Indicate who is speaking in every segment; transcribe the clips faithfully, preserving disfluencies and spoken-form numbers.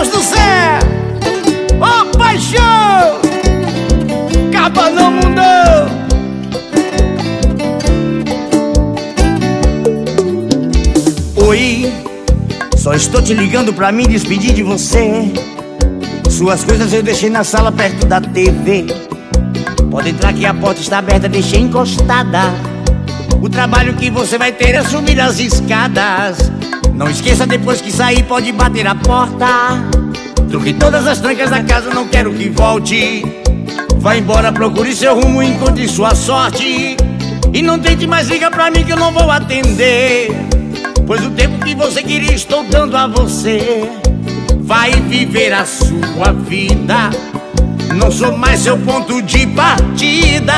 Speaker 1: Deus do céu! Ô oh, paixão! Acaba no mundão! Oi, só estou te ligando pra me despedir de você. Suas coisas eu deixei na sala perto da T V. Pode entrar que a porta está aberta, deixei encostada. O trabalho que você vai ter é subir as escadas. Não esqueça, depois que sair pode bater a porta. Troque todas as trancas da casa, não quero que volte. Vá embora, procure seu rumo, encontre sua sorte. E não tente mais ligar pra mim que eu não vou atender, pois o tempo que você queria estou dando a você. Vai viver a sua vida, não sou mais seu ponto de partida.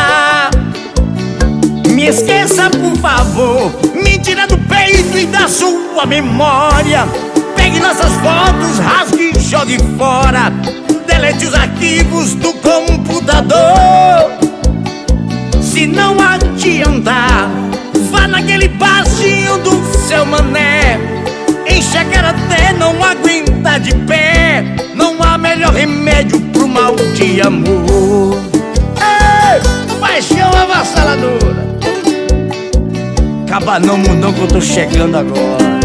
Speaker 1: Me esqueça, por favor, me tira do peito e da sua memória. Pegue nossas fotos, rasgue e jogue fora. Delete os arquivos do computador. Se não adiantar, vá naquele barzinho do seu mané. Enche a cara até não aguentar de pé. Não há melhor remédio pro mal de amor. Ei, paixão avassaladora. Acaba no mundão que eu tô chegando agora.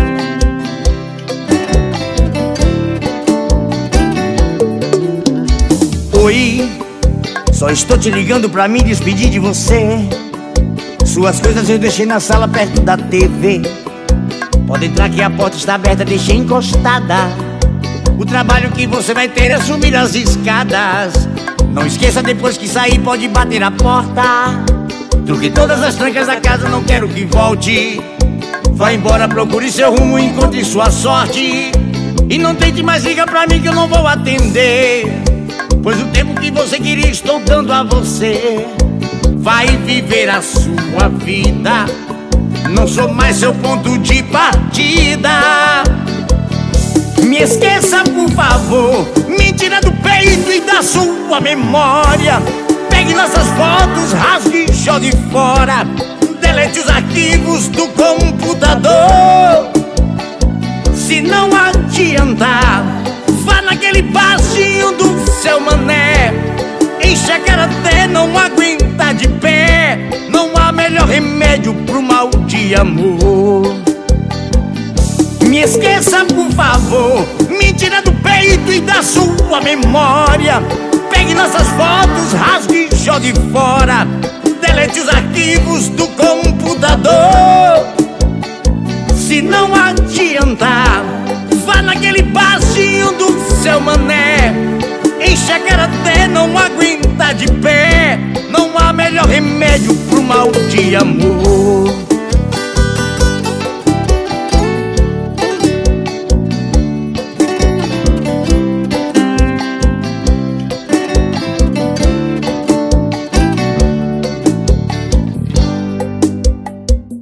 Speaker 1: Oi, só estou te ligando pra me despedir de você. Suas coisas eu deixei na sala perto da T V. Pode entrar que a porta está aberta, deixei encostada. O trabalho que você vai ter é subir as escadas. Não esqueça, depois que sair pode bater a porta. Troque todas as trancas da casa, não quero que volte. Vá embora, procure seu rumo, encontre sua sorte. E não tente mais ligar pra mim que eu não vou atender, pois o tempo que você queria estou dando a você. Vai viver a sua vida, não sou mais seu ponto de partida. Me esqueça, por favor, me tira do peito e da sua memória. Pegue nossas fotos, rasgue e jogue fora. Delete os arquivos do computador. Se não adiantar, vá naquele barzinho do seu mané. Enche a cara até não aguentar de pé. Não há melhor remédio pro mal de amor. Me esqueça, por favor, me tira do peito e da sua memória. Pegue nossas fotos, rasgue e jogue fora. Delete os arquivos do computador. Se não adiantar, vá naquele barzinho do seu mané. Enche a cara até não aguentar de pé. Não há melhor remédio pro mal de amor.